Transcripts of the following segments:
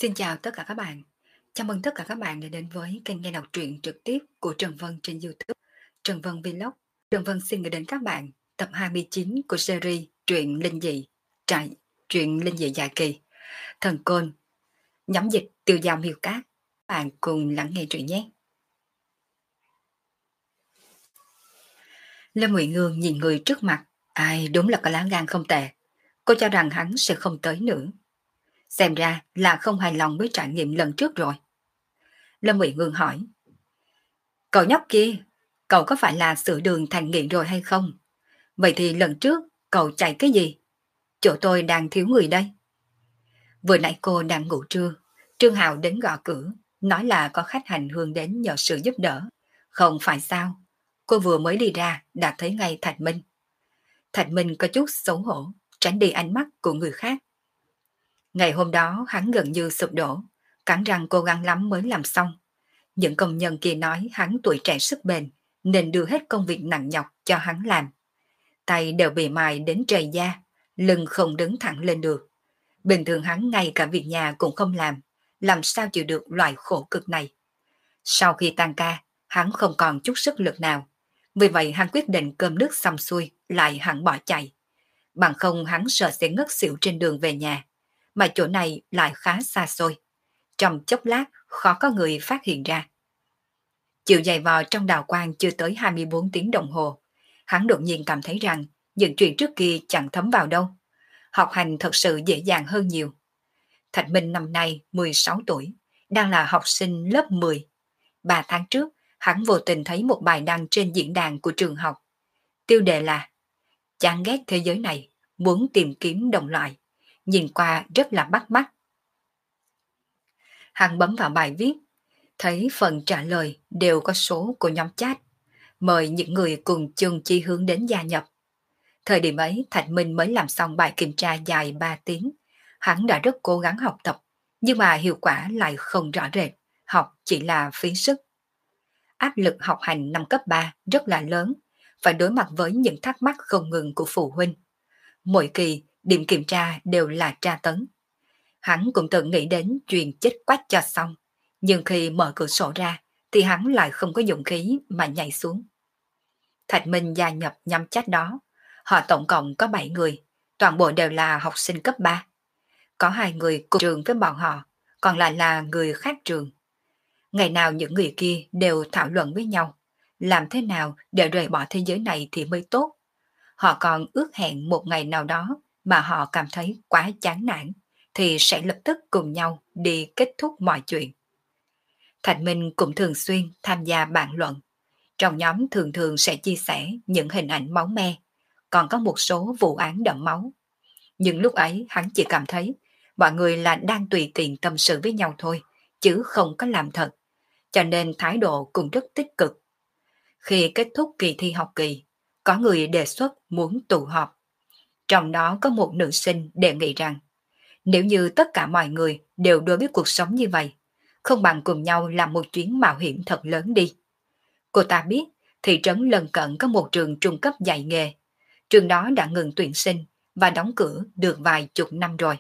Xin chào tất cả các bạn. Chào mừng tất cả các bạn đã đến với kênh nghe đọc truyện trực tiếp của Trần Vân trên YouTube. Trần Vân Vlog. Trần Vân xin gửi đến các bạn tập 29 của series truyện linh dị, truyện linh dị dài kỳ, Thần Côn, nhóm dịch Tiêu Dòng Miêu Cát. Bạn cùng lắng nghe truyện nhé. Lâm Ngụy Ngương nhìn người trước mặt, ai đúng là có lá gan không tệ. Cô cho rằng hắn sẽ không tới nữa. Xem ra là không hài lòng với trải nghiệm lần trước rồi. Lâm Ngụy Ngương hỏi: Cậu nhóc kia, cậu có phải là sửa đường thành nghiện rồi hay không? Vậy thì lần trước cậu chạy cái gì? Chỗ tôi đang thiếu người đây. Vừa nãy cô đang ngủ trưa, Trương Hạo đến gõ cửa, nói là có khách hành hương đến nhờ sự giúp đỡ. Không phải sao? Cô vừa mới đi ra đã thấy ngay Thạch Minh. Thạch Minh có chút xấu hổ, tránh đi ánh mắt của người khác. Ngày hôm đó hắn gần như sụp đổ, cắn răng cố gắng lắm mới làm xong. Những công nhân kia nói hắn tuổi trẻ sức bền, nên đưa hết công việc nặng nhọc cho hắn làm. Tay đều bị mài đến trầy da, lưng không đứng thẳng lên được. Bình thường hắn ngay cả việc nhà cũng không làm sao chịu được loại khổ cực này. Sau khi tan ca, hắn không còn chút sức lực nào. Vì vậy hắn quyết định cơm nước xong xuôi, lại hẳn bỏ chạy. Bằng không hắn sợ sẽ ngất xỉu trên đường về nhà. Mà chỗ này lại khá xa xôi. Trong chốc lát, khó có người phát hiện ra. Chịu dày vò trong đào quang chưa tới 24 tiếng đồng hồ, hắn đột nhiên cảm thấy rằng những chuyện trước kia chẳng thấm vào đâu. Học hành thật sự dễ dàng hơn nhiều. Thạch Minh năm nay 16 tuổi, đang là học sinh lớp 10. 3 tháng trước, hắn vô tình thấy một bài đăng trên diễn đàn của trường học. Tiêu đề là chán ghét thế giới này, muốn tìm kiếm đồng loại. Nhìn qua rất là bắt mắt. Hắn bấm vào bài viết, thấy phần trả lời đều có số của nhóm chat, mời những người cùng chung chi hướng đến gia nhập. Thời điểm ấy Thạch Minh mới làm xong bài kiểm tra dài 3 tiếng. Hắn đã rất cố gắng học tập, nhưng mà hiệu quả lại không rõ rệt, học chỉ là phí sức. Áp lực học hành năm cấp 3 rất là lớn, phải đối mặt với những thắc mắc không ngừng của phụ huynh. Mỗi kỳ, điểm kiểm tra đều là tra tấn. Hắn cũng từng nghĩ đến chuyện chết quách cho xong, nhưng khi mở cửa sổ ra thì hắn lại không có dũng khí mà nhảy xuống. Thạch Minh gia nhập nhóm chat đó. Họ tổng cộng có 7 người, toàn bộ đều là học sinh cấp 3. Có 2 người cùng trường với bọn họ, còn lại là người khác trường. Ngày nào những người kia đều thảo luận với nhau, làm thế nào để rời bỏ thế giới này thì mới tốt. Họ còn ước hẹn một ngày nào đó mà họ cảm thấy quá chán nản, thì sẽ lập tức cùng nhau đi kết thúc mọi chuyện. Thạch Minh cũng thường xuyên tham gia bàn luận. Trong nhóm thường thường sẽ chia sẻ những hình ảnh máu me, còn có một số vụ án đẫm máu. Nhưng lúc ấy hắn chỉ cảm thấy mọi người là đang tùy tiện tâm sự với nhau thôi, chứ không có làm thật, cho nên thái độ cũng rất tích cực. Khi kết thúc kỳ thi học kỳ, có người đề xuất muốn tụ họp. Trong đó có một nữ sinh đề nghị rằng, nếu như tất cả mọi người đều đối với cuộc sống như vậy, không bằng cùng nhau làm một chuyến mạo hiểm thật lớn đi. Cô ta biết thị trấn lân cận có một trường trung cấp dạy nghề. Trường đó đã ngừng tuyển sinh và đóng cửa được vài chục năm rồi.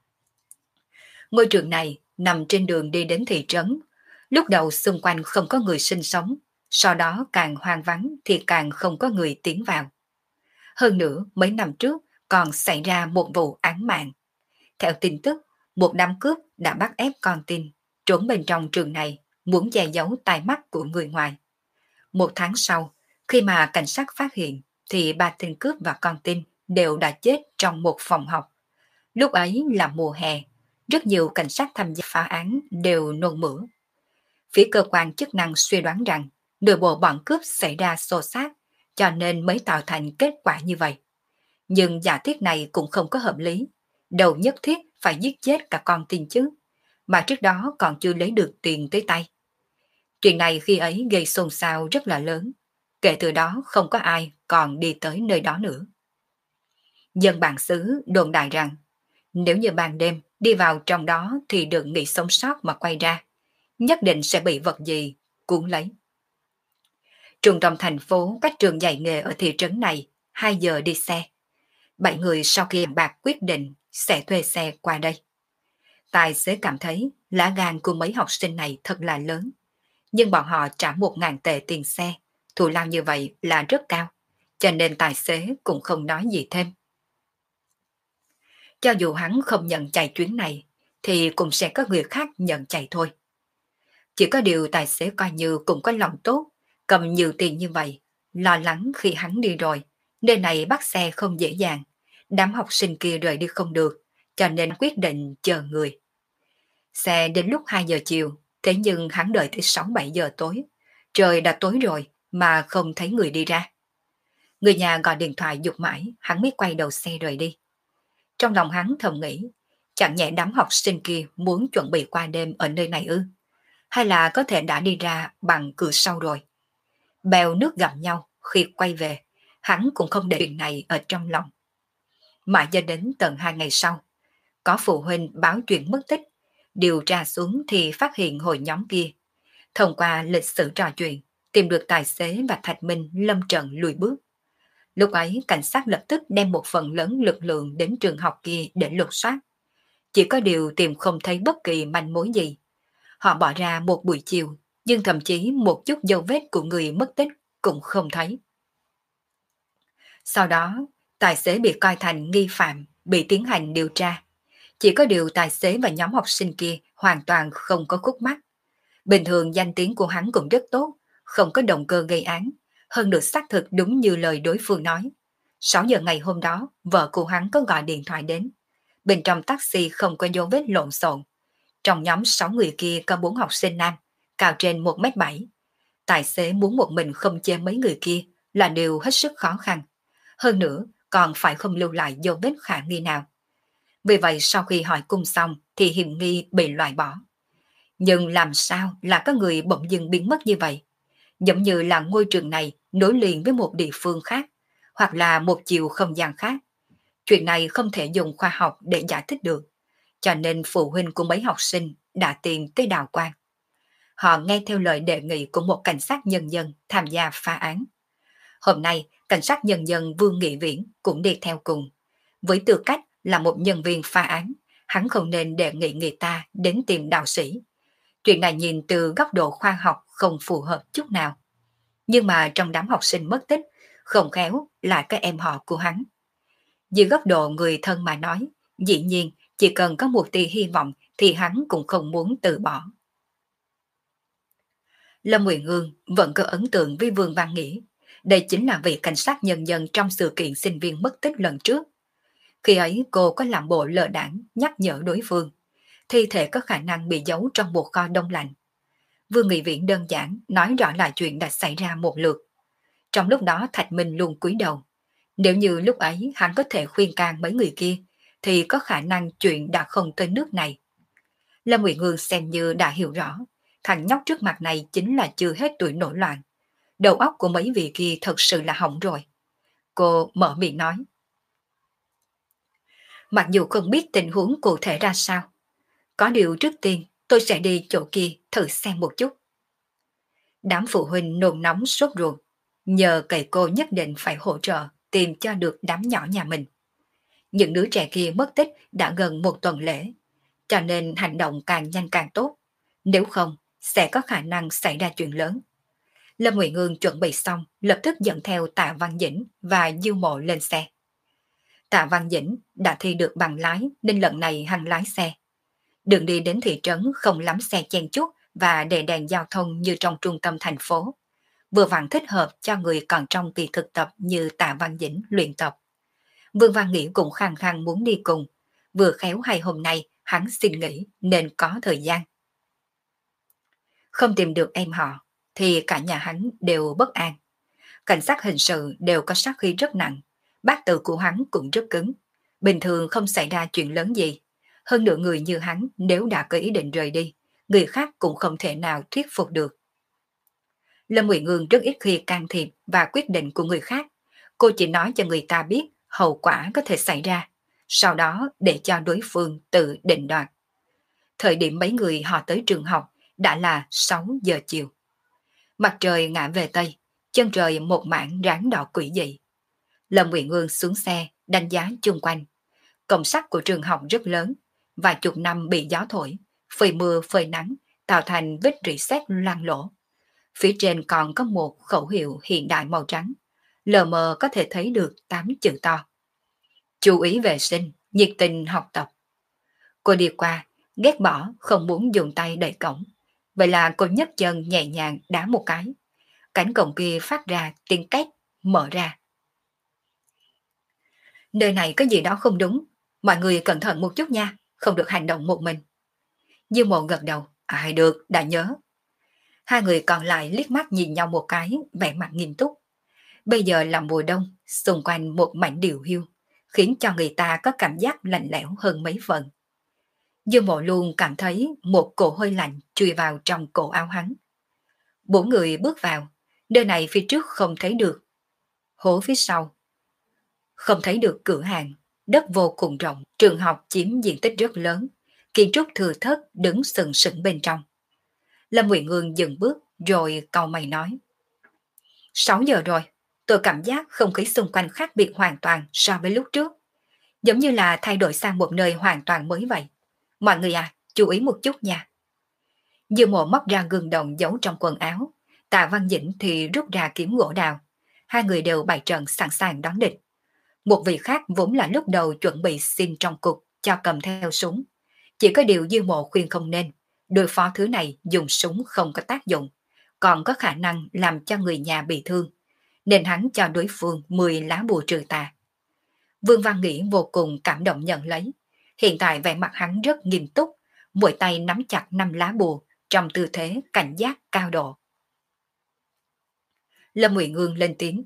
Ngôi trường này nằm trên đường đi đến thị trấn. Lúc đầu xung quanh không có người sinh sống, sau đó càng hoang vắng thì càng không có người tiến vào. Hơn nữa, mấy năm trước còn xảy ra một vụ án mạng. Theo tin tức, một đám cướp đã bắt ép con tin trốn bên trong trường này, muốn che giấu tai mắt của người ngoài. 1 tháng sau, khi mà cảnh sát phát hiện, thì 3 tên cướp và con tin đều đã chết trong một phòng học. Lúc ấy là mùa hè, rất nhiều cảnh sát tham gia phá án đều nôn mửa. Phía cơ quan chức năng suy đoán rằng nội bộ bọn cướp xảy ra xô xát, cho nên mới tạo thành kết quả như vậy. Nhưng giả thiết này cũng không có hợp lý. Đâu nhất thiết phải giết chết cả con tin chứ, mà trước đó còn chưa lấy được tiền tới tay. Chuyện này khi ấy gây xôn xao rất là lớn. Kể từ đó không có ai còn đi tới nơi đó nữa. Dân bản xứ đồn đại rằng, nếu như ban đêm đi vào trong đó thì đừng nghĩ sống sót mà quay ra, nhất định sẽ bị vật gì cuốn lấy. Trung tâm thành phố cách trường dạy nghề ở thị trấn này 2 giờ đi xe. 7 người sau khi bạc quyết định sẽ thuê xe qua đây. Tài xế cảm thấy lá gan của mấy học sinh này thật là lớn, nhưng bọn họ trả 1.000 tệ tiền xe, thù lao như vậy là rất cao, cho nên tài xế cũng không nói gì thêm. Cho dù hắn không nhận chạy chuyến này, thì cũng sẽ có người khác nhận chạy thôi. Chỉ có điều tài xế coi như cũng có lòng tốt, cầm nhiều tiền như vậy, lo lắng khi hắn đi rồi, nơi này bắt xe không dễ dàng, đám học sinh kia rời đi không được, cho nên quyết định chờ người. Xe đến lúc 2 giờ chiều, thế nhưng hắn đợi tới 6-7 giờ tối. Trời đã tối rồi mà không thấy người đi ra. Người nhà gọi điện thoại giục mãi, hắn mới quay đầu xe rời đi. Trong lòng hắn thầm nghĩ, chẳng nhẽ đám học sinh kia muốn chuẩn bị qua đêm ở nơi này ư? Hay là có thể đã đi ra bằng cửa sau rồi? Bèo nước gặp nhau khi quay về, hắn cũng không để chuyện này ở trong lòng. Mãi cho đến tận 2 ngày sau, có phụ huynh báo chuyện mất tích, điều tra xuống thì phát hiện hội nhóm kia. Thông qua lịch sử trò chuyện, tìm được tài xế và Thạch Minh lâm trận lùi bước. Lúc ấy, cảnh sát lập tức đem một phần lớn lực lượng đến trường học kia để lục soát. Chỉ có điều tìm không thấy bất kỳ manh mối gì. Họ bỏ ra một buổi chiều, nhưng thậm chí một chút dấu vết của người mất tích cũng không thấy. Sau đó, tài xế bị coi thành nghi phạm, bị tiến hành điều tra. Chỉ có điều tài xế và nhóm học sinh kia hoàn toàn không có khúc mắc. Bình thường danh tiếng của hắn cũng rất tốt, không có động cơ gây án, hơn được xác thực đúng như lời đối phương nói. 6 giờ ngày hôm đó, vợ của hắn có gọi điện thoại đến. Bên trong taxi không có dấu vết lộn xộn. Trong nhóm 6 người kia có 4 học sinh nam, cao trên 1m7. Tài xế muốn một mình không chê mấy người kia là điều hết sức khó khăn. Hơn nữa, còn phải không lưu lại dấu vết khả nghi nào. Vì vậy sau khi hỏi cung xong thì hiểm nghi bị loại bỏ. Nhưng làm sao là có người bỗng dưng biến mất như vậy? Giống như là ngôi trường này nối liền với một địa phương khác, hoặc là một chiều không gian khác. Chuyện này không thể dùng khoa học để giải thích được, cho nên phụ huynh của mấy học sinh đã tìm tới Đào Quang. Họ nghe theo lời đề nghị của một cảnh sát nhân dân tham gia phá án. Hôm nay, cảnh sát nhân dân Vương Nghị Viễn cũng đi theo cùng. Với tư cách là một nhân viên phá án, hắn không nên đề nghị người ta đến tìm đạo sĩ. Chuyện này nhìn từ góc độ khoa học không phù hợp chút nào. Nhưng mà trong đám học sinh mất tích, không khéo là các em họ của hắn. Dưới góc độ người thân mà nói, dĩ nhiên chỉ cần có một tia hy vọng thì hắn cũng không muốn từ bỏ. Lâm Nguyện Ương vẫn có ấn tượng với Vương Văn Nghĩa. Đây chính là vị cảnh sát nhân dân trong sự kiện sinh viên mất tích lần trước. Khi ấy cô có làm bộ lờ đãng nhắc nhở đối phương. Thi thể có khả năng bị giấu trong một kho đông lạnh. Vương Nghị Viễn đơn giản nói rõ lại chuyện đã xảy ra một lượt. Trong lúc đó Thạch Minh luôn cúi đầu. Nếu như lúc ấy hắn có thể khuyên can mấy người kia, thì có khả năng chuyện đã không tới nước này. Lâm Nguyện Ương xem như đã hiểu rõ, thằng nhóc trước mặt này chính là chưa hết tuổi nổi loạn. Đầu óc của mấy vị kia thật sự là hỏng rồi. Cô mở miệng nói. Mặc dù không biết tình huống cụ thể ra sao, có điều trước tiên tôi sẽ đi chỗ kia thử xem một chút. Đám phụ huynh nôn nóng sốt ruột, nhờ cậy cô nhất định phải hỗ trợ tìm cho được đám nhỏ nhà mình. Những đứa trẻ kia mất tích đã gần một tuần lễ, cho nên hành động càng nhanh càng tốt. Nếu không, sẽ có khả năng xảy ra chuyện lớn. Lâm Nguyện Ương chuẩn bị xong, lập tức dẫn theo Tạ Văn Dĩnh và Diêu Mộ lên xe. Tạ Văn Dĩnh đã thi được bằng lái nên lần này hắn lái xe. Đường đi đến thị trấn không lắm xe chen chúc và đèn đèn giao thông như trong trung tâm thành phố. Vừa vặn thích hợp cho người còn trong kỳ thực tập như Tạ Văn Dĩnh luyện tập. Vương Văn Nghĩa cũng khăng khăng muốn đi cùng. Vừa khéo hay hôm nay hắn xin nghỉ nên có thời gian. Không tìm được em họ thì cả nhà hắn đều bất an. Cảnh sát hình sự đều có sát khí rất nặng. Bát tự của hắn cũng rất cứng. Bình thường không xảy ra chuyện lớn gì. Hơn nữa người như hắn nếu đã có ý định rời đi, người khác cũng không thể nào thuyết phục được. Lâm Nguyện Ương rất ít khi can thiệp và quyết định của người khác. Cô chỉ nói cho người ta biết hậu quả có thể xảy ra, sau đó để cho đối phương tự định đoạt. Thời điểm mấy người họ tới trường học đã là 6 giờ chiều. Mặt trời ngã về Tây, chân trời một mảng ráng đỏ quỷ dị. Lâm Nguyện Ương xuống xe, đánh giá chung quanh. Cổng sắt của trường học rất lớn, vài chục năm bị gió thổi, phơi mưa phơi nắng, tạo thành vết rỉ sét loang lổ. Phía trên còn có một khẩu hiệu hiện đại màu trắng, lờ mờ có thể thấy được 8 chữ to. Chú ý vệ sinh, nhiệt tình học tập. Cô đi qua, ghét bỏ, không muốn dùng tay đẩy cổng. Vậy là cô nhấc chân nhẹ nhàng đá một cái. Cánh cổng kia phát ra tiếng két, mở ra. Nơi này có gì đó không đúng, mọi người cẩn thận một chút nha, không được hành động một mình. Dương Mộ gật đầu, ai được, đã nhớ. Hai người còn lại liếc mắt nhìn nhau một cái, vẻ mặt nghiêm túc. Bây giờ là mùa đông, xung quanh một mảnh điều hiu, khiến cho người ta có cảm giác lạnh lẽo hơn mấy phần. Dương Mộ luôn cảm thấy một cổ hơi lạnh chui vào trong cổ áo hắn. Bốn người bước vào, nơi này phía trước không thấy được. Hố phía sau, không thấy được cửa hàng, đất vô cùng rộng, trường học chiếm diện tích rất lớn, kiến trúc thừa thớt đứng sừng sững bên trong. Lâm Nguyện Ngương dừng bước rồi cau mày nói. 6 giờ rồi, tôi cảm giác không khí xung quanh khác biệt hoàn toàn so với lúc trước. Giống như là thay đổi sang một nơi hoàn toàn mới vậy. Mọi người à, chú ý một chút nha. Dương Mộ móc ra gương đồng giấu trong quần áo, Tạ Văn Dĩnh thì rút ra kiếm gỗ đào. Hai người đều bày trận sẵn sàng đón địch. Một vị khác vốn là lúc đầu chuẩn bị xin trong cục cho cầm theo súng. Chỉ có điều Dương Mộ khuyên không nên, đối phó thứ này dùng súng không có tác dụng, còn có khả năng làm cho người nhà bị thương, nên hắn cho đối phương 10 lá bùa trừ tà. Vương Văn Nghĩ vô cùng cảm động nhận lấy. Hiện tại vẻ mặt hắn rất nghiêm túc, mỗi tay nắm chặt 5 lá bùa trong tư thế cảnh giác cao độ. Lâm Nguyện Ngương lên tiếng.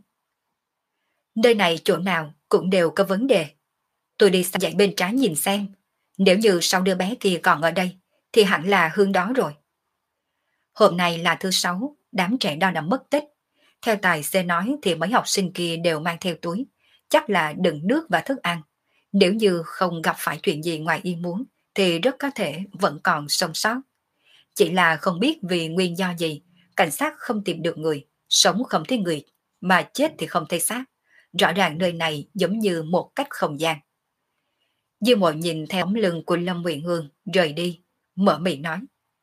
Nơi này chỗ nào cũng đều có vấn đề. Tôi đi sang dãy bên trái nhìn xem. Nếu như sau đứa bé kia còn ở đây, thì hẳn là hướng đó rồi. Hôm nay là thứ 6, đám trẻ đó đã mất tích. Theo tài xế nói thì mấy học sinh kia đều mang theo túi, chắc là đựng nước và thức ăn. Nếu như không gặp phải chuyện gì ngoài ý muốn, thì rất có thể vẫn còn sống sót. Chỉ là không biết vì nguyên do gì, cảnh sát không tìm được người, sống không thấy người, mà chết thì không thấy xác. Rõ ràng nơi này giống như một cách không gian. Dương Mộ nhìn theo bóng lưng của Lâm Nguyện Hương rời đi, mở miệng nói.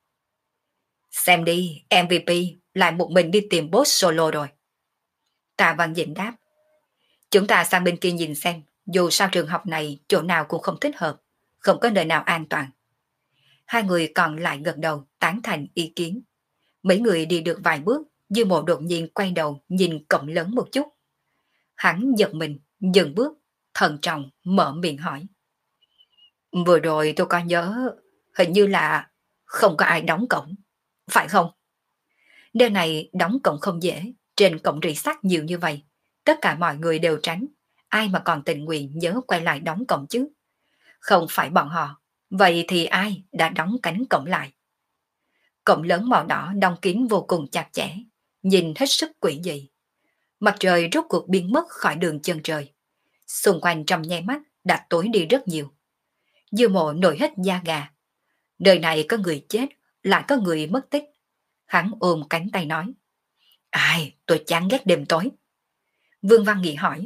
Xem đi, MVP lại một mình đi tìm boss solo rồi. Tạ Văn Dĩnh đáp. Chúng ta sang bên kia nhìn xem, dù sao trường học này chỗ nào cũng không thích hợp, không có nơi nào an toàn. Hai người còn lại gật đầu tán thành ý kiến. Mấy người đi được vài bước, Dương Mộ đột nhiên quay đầu nhìn cổng lớn một chút. Hắn giật mình, dừng bước, thận trọng mở miệng hỏi. Vừa rồi tôi có nhớ, hình như là không có ai đóng cổng, phải không? Nơi này đóng cổng không dễ, trên cổng rỉ sắt nhiều như vậy. Tất cả mọi người đều tránh, ai mà còn tình nguyện nhớ quay lại đóng cổng chứ? Không phải bọn họ, vậy thì ai đã đóng cánh cổng lại? Cổng lớn màu đỏ đóng kín vô cùng chặt chẽ, nhìn hết sức quỷ dị. Mặt trời rốt cuộc biến mất khỏi đường chân trời. Xung quanh trong nháy mắt đã tối đi rất nhiều. Dư Mộ nổi hết da gà. Đời này có người chết, lại có người mất tích. Hắn ôm cánh tay nói. Ai, tôi chán ghét đêm tối. Vương Văn Nghị hỏi.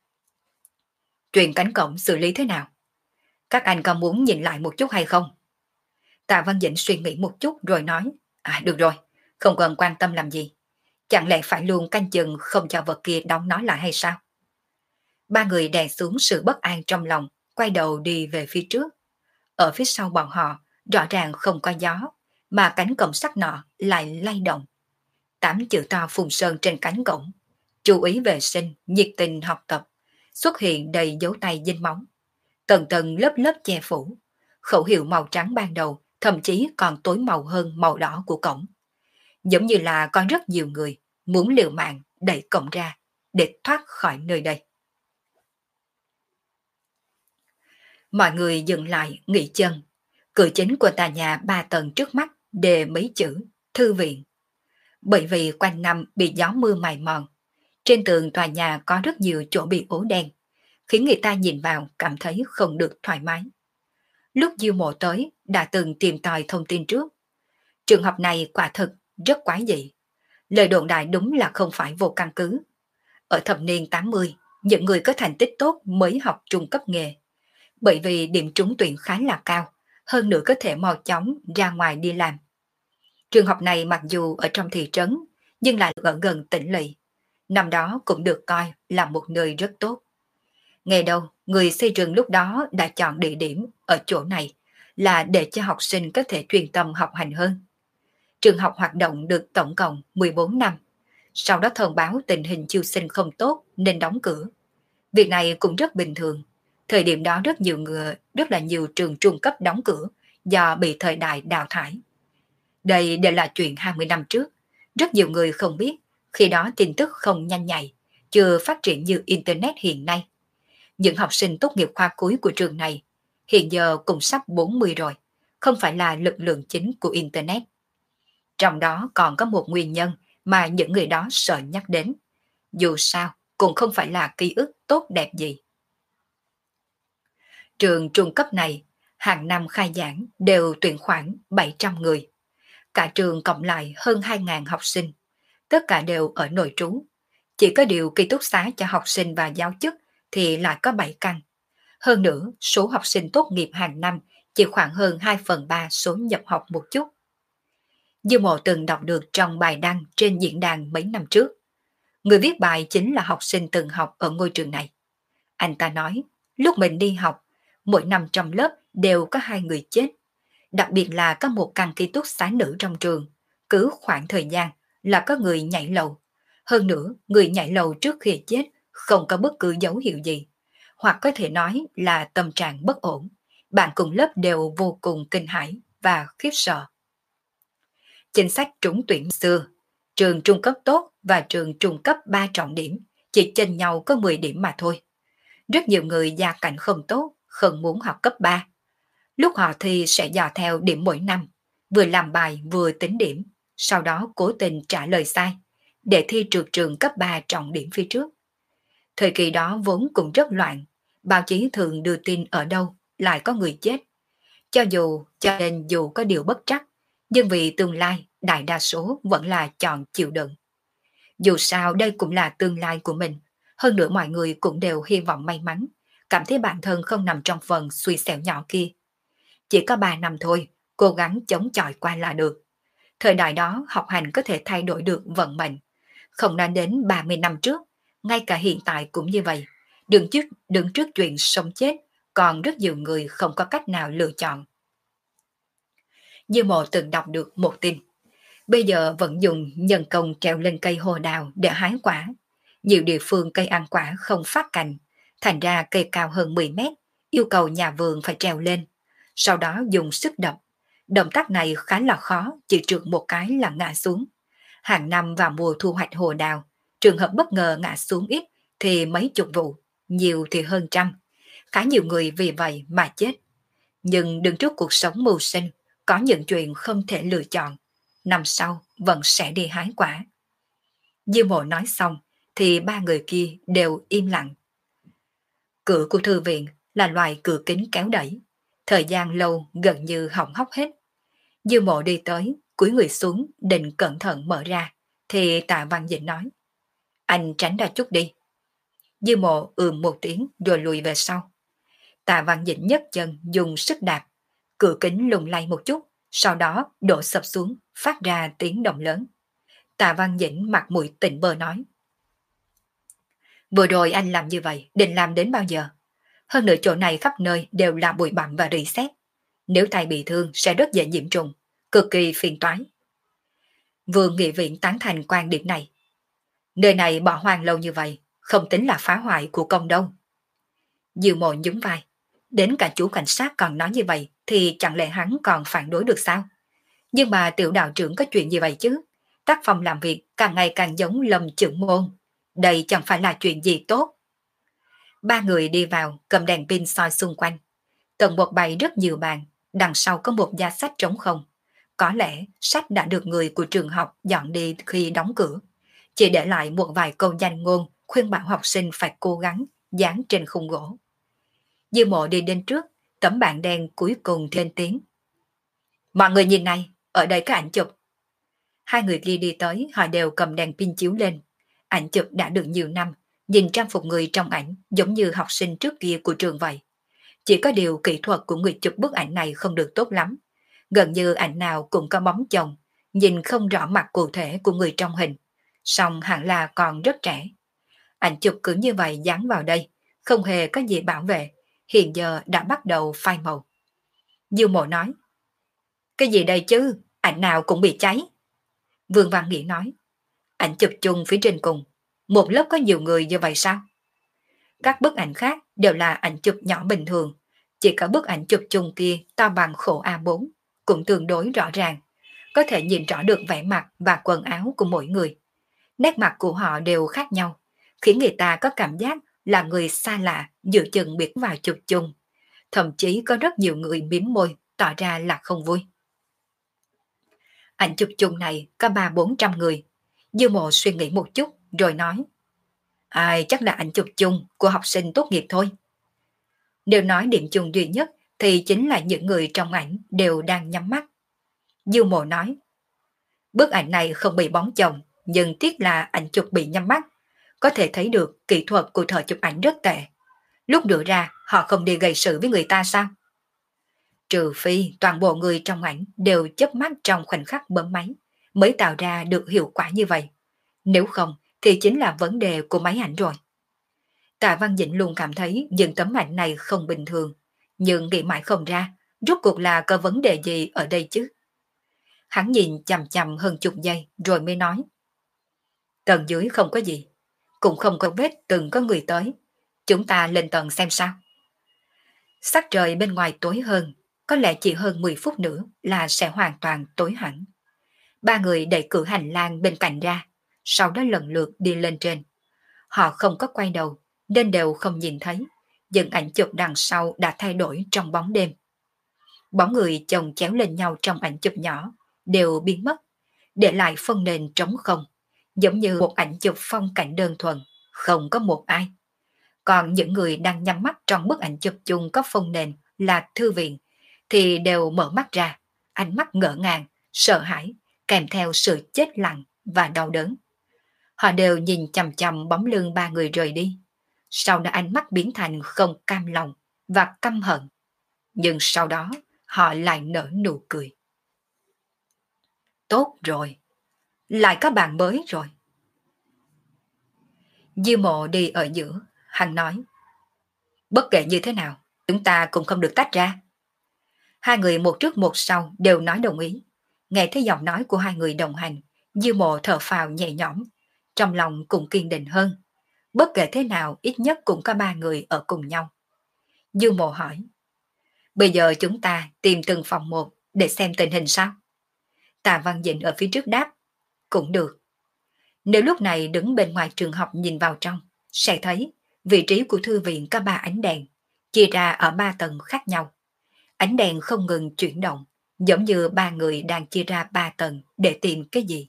Chuyện cánh cổng xử lý thế nào? Các anh có muốn nhìn lại một chút hay không? Tạ Văn Dĩnh suy nghĩ một chút rồi nói. Được rồi, không cần quan tâm làm gì. Chẳng lẽ phải luôn canh chừng không cho vật kia đóng nói lại hay sao? Ba người đè xuống sự bất an trong lòng, quay đầu đi về phía trước. Ở phía sau bọn họ, rõ ràng không có gió, mà cánh cổng sắt nọ lại lay động. 8 chữ to phùng sơn trên cánh cổng. Chú ý vệ sinh, nhiệt tình học tập, xuất hiện đầy dấu tay dinh máu. Tầng tầng lớp lớp che phủ. Khẩu hiệu màu trắng ban đầu thậm chí còn tối màu hơn màu đỏ của cổng. Giống như là có rất nhiều người muốn liều mạng đẩy cổng ra để thoát khỏi nơi đây. Mọi người dừng lại, nghỉ chân. Cửa chính của tòa nhà 3 tầng trước mắt đề mấy chữ thư viện. Bởi vì quanh năm bị gió mưa mài mòn, trên tường tòa nhà có rất nhiều chỗ bị ố đen, khiến người ta nhìn vào cảm thấy không được thoải mái. Lúc Diêu Mộ tới đã từng tìm tòi thông tin trước. Trường học này quả thực rất quái dị. Lời đồn đại đúng là không phải vô căn cứ. Ở thập niên 80, những người có thành tích tốt mới học trung cấp nghề. Bởi vì điểm trúng tuyển khá là cao, hơn nữa có thể mau chóng ra ngoài đi làm. Trường học này mặc dù ở trong thị trấn, nhưng lại ở gần tỉnh lỵ. Năm đó cũng được coi là một nơi rất tốt. Nghe đâu, người xây trường lúc đó đã chọn địa điểm ở chỗ này là để cho học sinh có thể chuyên tâm học hành hơn. Trường học hoạt động được tổng cộng 14 năm. Sau đó thông báo tình hình chiêu sinh không tốt nên đóng cửa. Việc này cũng rất bình thường. Thời điểm đó rất là nhiều trường trung cấp đóng cửa do bị thời đại đào thải. Đây đều là chuyện 20 năm trước. Rất nhiều người không biết, khi đó tin tức không nhanh nhạy, chưa phát triển như Internet hiện nay. Những học sinh tốt nghiệp khoa cuối của trường này hiện giờ cũng sắp 40 rồi, không phải là lực lượng chính của Internet. Trong đó còn có một nguyên nhân mà những người đó sợ nhắc đến. Dù sao, cũng không phải là ký ức tốt đẹp gì. Trường trung cấp này, hàng năm khai giảng đều tuyển khoảng 700 người. Cả trường cộng lại hơn 2.000 học sinh, tất cả đều ở nội trú. Chỉ có điều ký túc xá cho học sinh và giáo chức thì lại có 7 căn. Hơn nữa, số học sinh tốt nghiệp hàng năm chỉ khoảng hơn 2/3 số nhập học một chút. Dư Mộ từng đọc được trong bài đăng trên diễn đàn mấy năm trước. Người viết bài chính là học sinh từng học ở ngôi trường này. Anh ta nói, lúc mình đi học, mỗi năm trong lớp đều có 2 người chết. Đặc biệt là có một căn ký túc xá nữ trong trường. Cứ khoảng thời gian là có người nhảy lầu. Hơn nữa, người nhảy lầu trước khi chết không có bất cứ dấu hiệu gì. Hoặc có thể nói là tâm trạng bất ổn. Bạn cùng lớp đều vô cùng kinh hãi và khiếp sợ. Chính sách trúng tuyển xưa, trường trung cấp tốt và trường trung cấp 3 trọng điểm chỉ chênh nhau có 10 điểm mà thôi. Rất nhiều người gia cảnh không tốt, không muốn học cấp 3. Lúc họ thi sẽ dò theo điểm mỗi năm, vừa làm bài vừa tính điểm, sau đó cố tình trả lời sai, để thi trượt trường cấp 3 trọng điểm phía trước. Thời kỳ đó vốn cũng rất loạn, báo chí thường đưa tin ở đâu lại có người chết. Cho nên dù có điều bất trắc, nhưng vì tương lai, đại đa số vẫn là chọn chịu đựng. Dù sao đây cũng là tương lai của mình, hơn nữa mọi người cũng đều hy vọng may mắn, cảm thấy bản thân không nằm trong phần xui xẻo nhỏ kia. Chỉ có 3 năm thôi, cố gắng chống chọi qua là được. Thời đại đó học hành có thể thay đổi được vận mệnh. Không nên đến 30 năm trước, ngay cả hiện tại cũng như vậy. Đứng trước chuyện sống chết, còn rất nhiều người không có cách nào lựa chọn. Như Mộ từng đọc được một tin. Bây giờ vẫn dùng nhân công treo lên cây hồ đào để hái quả. Nhiều địa phương cây ăn quả không phát cành, thành ra cây cao hơn 10 mét, yêu cầu nhà vườn phải treo lên. Sau đó dùng sức đập. Động tác này khá là khó, chỉ trượt một cái là ngã xuống. Hàng năm vào mùa thu hoạch hồ đào, trường hợp bất ngờ ngã xuống ít thì mấy chục vụ, nhiều thì hơn trăm. Khá nhiều người vì vậy mà chết. Nhưng đứng trước cuộc sống mưu sinh, có những chuyện không thể lựa chọn. Năm sau vẫn sẽ đi hái quả. Diêu Mộ nói xong thì ba người kia đều im lặng. Cửa của thư viện là loại cửa kính kéo đẩy. Thời gian lâu gần như hỏng hóc hết. Diêu Mộ đi tới, cúi người xuống định cẩn thận mở ra, thì Tạ Văn Dĩnh nói: Anh tránh ra chút đi. Diêu Mộ một tiếng rồi lùi về sau. Tạ Văn Dĩnh nhấc chân dùng sức đạp, cửa kính lung lay một chút, sau đó đổ sập xuống, phát ra tiếng động lớn. Tạ Văn Dĩnh mặt mũi tỉnh bơ nói: Vừa rồi anh làm như vậy, định làm đến bao giờ? Hơn nữa chỗ này khắp nơi đều là bụi bặm và rỉ sét. Nếu tay bị thương sẽ rất dễ nhiễm trùng, cực kỳ phiền toái. Vương nghị viện tán thành quan điểm này. Nơi này bỏ hoang lâu như vậy, không tính là phá hoại của công đâu. Diêu Mộ nhún vai. Đến cả chủ cảnh sát còn nói như vậy thì chẳng lẽ hắn còn phản đối được sao? Nhưng mà tiểu đạo trưởng có chuyện gì vậy chứ? Tác phong làm việc càng ngày càng giống Lâm trưởng môn. Đây chẳng phải là chuyện gì tốt. Ba người đi vào cầm đèn pin soi xung quanh. Tầng một bày rất nhiều bàn, đằng sau có một giá sách trống không. Có lẽ sách đã được người của trường học dọn đi khi đóng cửa. Chỉ để lại một vài câu danh ngôn khuyên bảo học sinh phải cố gắng dán trên khung gỗ. Dư Mộ đi đến trước, tấm bảng đen cuối cùng lên tiếng. Mọi người nhìn này, ở đây có ảnh chụp. Hai người kia đi tới, họ đều cầm đèn pin chiếu lên. Ảnh chụp đã được nhiều năm, nhìn trang phục người trong ảnh giống như học sinh trước kia của trường vậy. Chỉ có điều kỹ thuật của người chụp bức ảnh này không được tốt lắm. Gần như ảnh nào cũng có bóng chồng, nhìn không rõ mặt cụ thể của người trong hình. Song hẳn là còn rất trẻ. Ảnh chụp cứ như vậy dán vào đây, không hề có gì bảo vệ, hiện giờ đã bắt đầu phai màu. Dư Mộ nói, cái gì đây chứ, ảnh nào cũng bị cháy. Vương Văn Nghĩa nói, ảnh chụp chung phía trên cùng, một lớp có nhiều người như vậy sao? Các bức ảnh khác đều là ảnh chụp nhỏ bình thường, chỉ có bức ảnh chụp chung kia to bằng khổ A4, cũng tương đối rõ ràng, có thể nhìn rõ được vẻ mặt và quần áo của mỗi người. Nét mặt của họ đều khác nhau, khiến người ta có cảm giác là người xa lạ dự chừng biết vào chụp chung. Thậm chí có rất nhiều người mím môi, tỏ ra là không vui. Ảnh chụp chung này có 300-400 người. Dư Mộ suy nghĩ một chút rồi nói, ai chắc là ảnh chụp chung của học sinh tốt nghiệp thôi. Nếu nói điểm chung duy nhất thì chính là những người trong ảnh đều đang nhắm mắt. Dư Mộ nói, bức ảnh này không bị bóng chồng, nhưng tiếc là ảnh chụp bị nhắm mắt. Có thể thấy được kỹ thuật của thợ chụp ảnh rất tệ. Lúc đưa ra họ không đi gây sự với người ta sao? Trừ phi toàn bộ người trong ảnh đều chớp mắt trong khoảnh khắc bấm máy, mới tạo ra được hiệu quả như vậy. Nếu không thì chính là vấn đề của máy ảnh rồi. Tạ Văn Dĩnh luôn cảm thấy những tấm ảnh này không bình thường, nhưng nghĩ mãi không ra, rốt cuộc là có vấn đề gì ở đây chứ? Hắn nhìn chằm chằm hơn chục giây rồi mới nói, tầng dưới không có gì, cũng không có vết từng có người tới. Chúng ta lên tầng xem sao. Sắc trời bên ngoài tối hơn, có lẽ chỉ hơn 10 phút nữa là sẽ hoàn toàn tối hẳn. Ba người đẩy cửa hành lang bên cạnh ra, sau đó lần lượt đi lên trên. Họ không có quay đầu, nên đều không nhìn thấy, nhưng ảnh chụp đằng sau đã thay đổi trong bóng đêm. Bóng người chồng chéo lên nhau trong ảnh chụp nhỏ, đều biến mất, để lại phân nền trống không, giống như một ảnh chụp phong cảnh đơn thuần, không có một ai. Còn những người đang nhắm mắt trong bức ảnh chụp chung có phông nền là thư viện, thì đều mở mắt ra, ánh mắt ngỡ ngàng, sợ hãi, kèm theo sự chết lặng và đau đớn. Họ đều nhìn chằm chằm bóng lưng ba người rời đi. Sau đó ánh mắt biến thành không cam lòng và căm hận. Nhưng sau đó họ lại nở nụ cười. Tốt rồi, lại có bạn mới rồi. Dư Mộ đi ở giữa, hắn nói, bất kể như thế nào, chúng ta cũng không được tách ra. Hai người một trước một sau đều nói đồng ý. Nghe thấy giọng nói của hai người đồng hành, Dư Mộ thở phào nhẹ nhõm, trong lòng cũng kiên định hơn. Bất kể thế nào ít nhất cũng có ba người ở cùng nhau. Dư Mộ hỏi, bây giờ chúng ta tìm từng phòng một để xem tình hình sao? Tạ Văn Dĩnh ở phía trước đáp, cũng được. Nếu lúc này đứng bên ngoài trường học nhìn vào trong, sẽ thấy vị trí của thư viện có 3 ánh đèn, chia ra ở 3 tầng khác nhau. Ánh đèn không ngừng chuyển động, giống như ba người đang chia ra 3 tầng để tìm cái gì.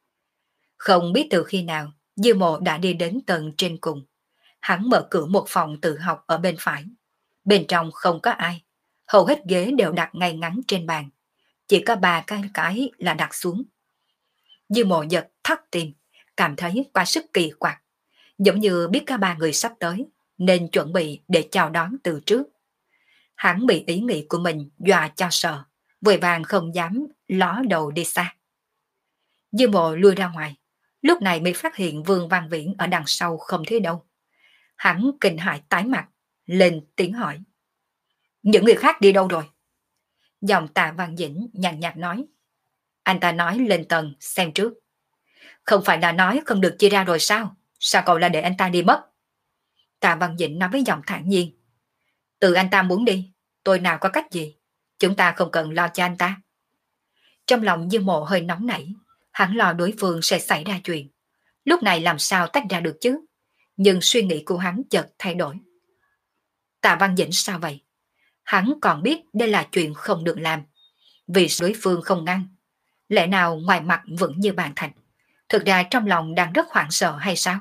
Không biết từ khi nào, Dư Mộ đã đi đến tầng trên cùng. Hắn mở cửa một phòng tự học ở bên phải. Bên trong không có ai, hầu hết ghế đều đặt ngay ngắn trên bàn. Chỉ có 3 cái là đặt xuống. Dư Mộ giật thắt tim, cảm thấy quá sức kỳ quặc, giống như biết cả ba người sắp tới, nên chuẩn bị để chào đón từ trước. Hắn bị ý nghĩ của mình dọa cho sợ, vội vàng không dám ló đầu đi xa. Dư Mộ lui ra ngoài, lúc này mới phát hiện Vương Văn Viễn ở đằng sau không thấy đâu. Hắn kinh hãi tái mặt, lên tiếng hỏi, những người khác đi đâu rồi? Giọng Tạ Văn Dĩnh nhàn nhạt nói, anh ta nói lên tầng xem trước. Không phải là nói không được chia ra rồi sao? Sao cậu lại để anh ta đi mất? Tạ Văn Dĩnh nói với giọng thản nhiên, từ anh ta muốn đi, tôi nào có cách gì, chúng ta không cần lo cho anh ta. Trong lòng Dư Mộ hơi nóng nảy, hắn lo đối phương sẽ xảy ra chuyện. Lúc này làm sao tách ra được chứ? Nhưng suy nghĩ của hắn chợt thay đổi. Tạ Văn Dĩnh sao vậy? Hắn còn biết đây là chuyện không được làm. Vì đối phương không ngăn. Lẽ nào ngoài mặt vẫn như bàn thạch? Thực ra trong lòng đang rất hoảng sợ hay sao?